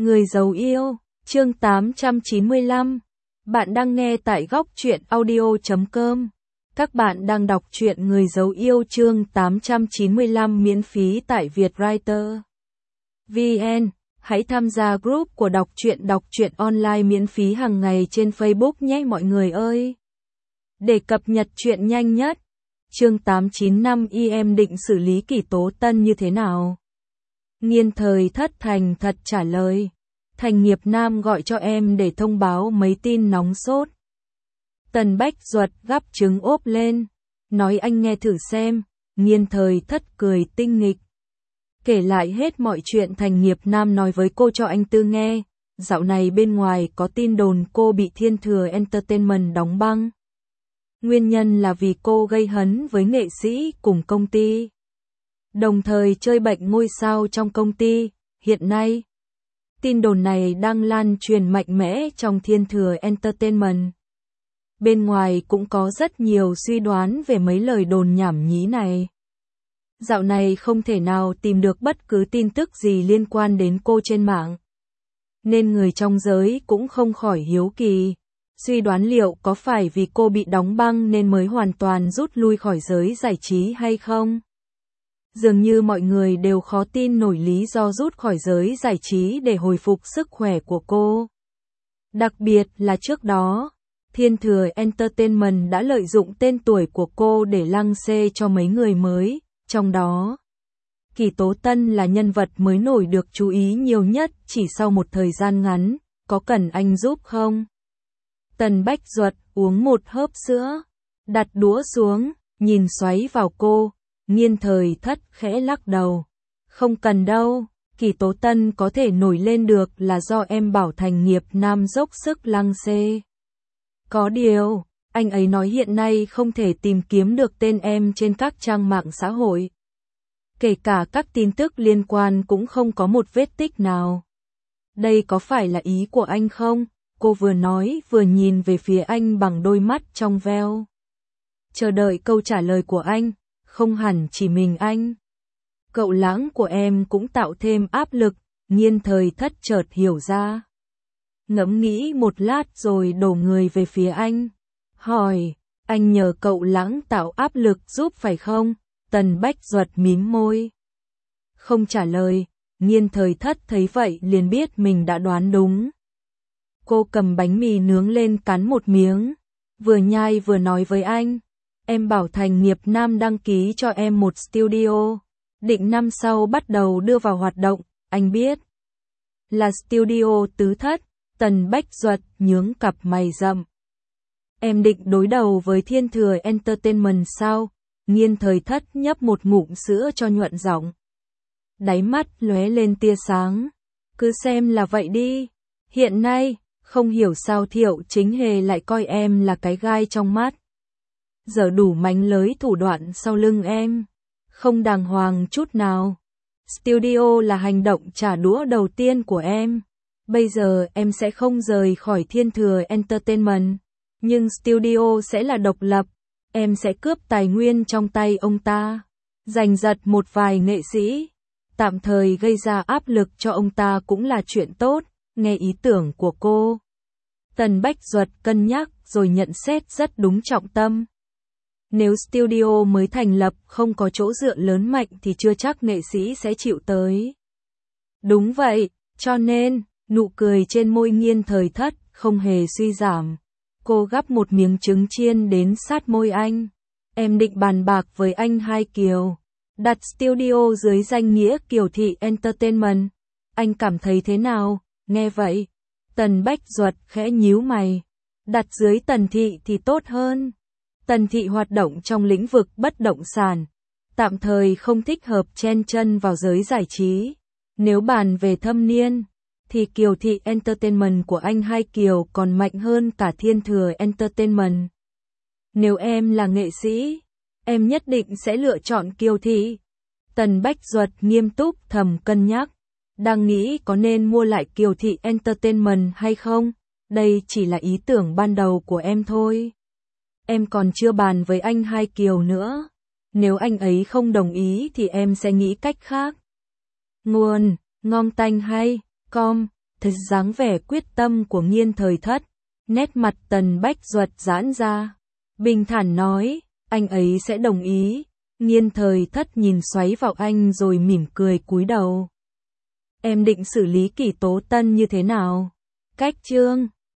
Người giàu yêu, chương 895. Bạn đang nghe tại góc truyện audio.com. Các bạn đang đọc truyện Người giàu yêu chương 895 miễn phí tại Vietwriter VN. Hãy tham gia group của đọc truyện online miễn phí hàng ngày trên Facebook nhé mọi người ơi. Để cập nhật truyện nhanh nhất, chương 895 em định xử lý Kỷ Tố Tân như thế nào? Nghiên Thời Thất thành thật trả lời. Thành Nghiệp Nam gọi cho em để thông báo mấy tin nóng sốt. Tần Bách Duật gắp trứng ốp lên, nói anh nghe thử xem. Nghiên Thời Thất cười tinh nghịch, kể lại hết mọi chuyện Thành Nghiệp Nam nói với cô cho anh Tư nghe. Dạo này bên ngoài có tin đồn cô bị Thiên Thừa Entertainment đóng băng. Nguyên nhân là vì cô gây hấn với nghệ sĩ cùng công ty, đồng thời chơi bệnh ngôi sao trong công ty. Hiện nay, tin đồn này đang lan truyền mạnh mẽ trong Thiên Thừa Entertainment. Bên ngoài cũng có rất nhiều suy đoán về mấy lời đồn nhảm nhí này. Dạo này không thể nào tìm được bất cứ tin tức gì liên quan đến cô trên mạng, nên người trong giới cũng không khỏi hiếu kỳ, suy đoán liệu có phải vì cô bị đóng băng nên mới hoàn toàn rút lui khỏi giới giải trí hay không. Dường như mọi người đều khó tin nổi lý do rút khỏi giới giải trí để hồi phục sức khỏe của cô. Đặc biệt là trước đó, Thiên Thừa Entertainment đã lợi dụng tên tuổi của cô để lăng xê cho mấy người mới, trong đó Kỷ Tố Tân là nhân vật mới nổi được chú ý nhiều nhất chỉ sau một thời gian ngắn. Có cần anh giúp không? Tần Bách Duật uống một hớp sữa, đặt đũa xuống, nhìn xoáy vào cô. Nghiên Thời Thất khẽ lắc đầu. Không cần đâu, Kỷ Tố Tân có thể nổi lên được là do em bảo Thành Nghiệp Nam dốc sức lăng xê. Có điều, anh ấy nói hiện nay không thể tìm kiếm được tên em trên các trang mạng xã hội. Kể cả các tin tức liên quan cũng không có một vết tích nào. Đây có phải là ý của anh không? Cô vừa nói vừa nhìn về phía anh bằng đôi mắt trong veo, chờ đợi câu trả lời của anh. Không hẳn chỉ mình anh. Cậu Lãng của em cũng tạo thêm áp lực. Nghiên Thời Thất chợt hiểu ra. Ngẫm nghĩ một lát rồi đổ người về phía anh. Hỏi, anh nhờ cậu Lãng tạo áp lực giúp phải không? Tần Bách Duật mím môi, không trả lời. Nghiên Thời Thất thấy vậy liền biết mình đã đoán đúng. Cô cầm bánh mì nướng lên cắn một miếng, vừa nhai vừa nói với anh. Em bảo Thành Nghiệp Nam đăng ký cho em một studio, định năm sau bắt đầu đưa vào hoạt động. Anh biết là studio Tứ Thất. Tần Bách Duật nhướng cặp mày rậm. Em định đối đầu với Thiên Thừa Entertainment sao? Nghiên Thời Thất nhấp một ngụm sữa cho nhuận giọng, đáy mắt lóe lên tia sáng. Cứ xem là vậy đi. Hiện nay, không hiểu sao Thiệu Chính Hề lại coi em là cái gai trong mắt, giờ đủ mánh lới thủ đoạn sau lưng em, không đàng hoàng chút nào. Studio là hành động trả đũa đầu tiên của em. Bây giờ em sẽ không rời khỏi Thiên Thừa Entertainment, nhưng studio sẽ là độc lập. Em sẽ cướp tài nguyên trong tay ông ta, giành giật một vài nghệ sĩ, tạm thời gây ra áp lực cho ông ta cũng là chuyện tốt. Nghe ý tưởng của cô, Tần Bách Duật cân nhắc rồi nhận xét rất đúng trọng tâm. Nếu studio mới thành lập không có chỗ dựa lớn mạnh thì chưa chắc nghệ sĩ sẽ chịu tới. Đúng vậy, cho nên, nụ cười trên môi Nghiên Thời Thất không hề suy giảm. Cô gắp một miếng trứng chiên đến sát môi anh. Em định bàn bạc với anh Hai Kiều, đặt studio dưới danh nghĩa Kiều Thị Entertainment. Anh cảm thấy thế nào? Nghe vậy, Tần Bách Duật khẽ nhíu mày. Đặt dưới Tần Thị thì tốt hơn. Tần Thị hoạt động trong lĩnh vực bất động sản, tạm thời không thích hợp chen chân vào giới giải trí. Nếu bàn về thâm niên, thì Kiều Thị Entertainment của anh Hai Kiều còn mạnh hơn cả Thiên Thừa Entertainment. Nếu em là nghệ sĩ, em nhất định sẽ lựa chọn Kiều Thị. Tần Bách Duật nghiêm túc thầm cân nhắc, đang nghĩ có nên mua lại Kiều Thị Entertainment hay không. Đây chỉ là ý tưởng ban đầu của em thôi. Em còn chưa bàn với anh Hai Kiều nữa. Nếu anh ấy không đồng ý thì em sẽ nghĩ cách khác. Nguồn: Ngon Tanh Hay com. Thấy dáng vẻ quyết tâm của Nghiên Thời Thất, nét mặt Tần Bách Duật giãn ra, bình thản nói, anh ấy sẽ đồng ý. Nghiên Thời Thất nhìn xoáy vào anh rồi mỉm cười cúi đầu. Em định xử lý Kỷ Tố Tân như thế nào? Cách Chương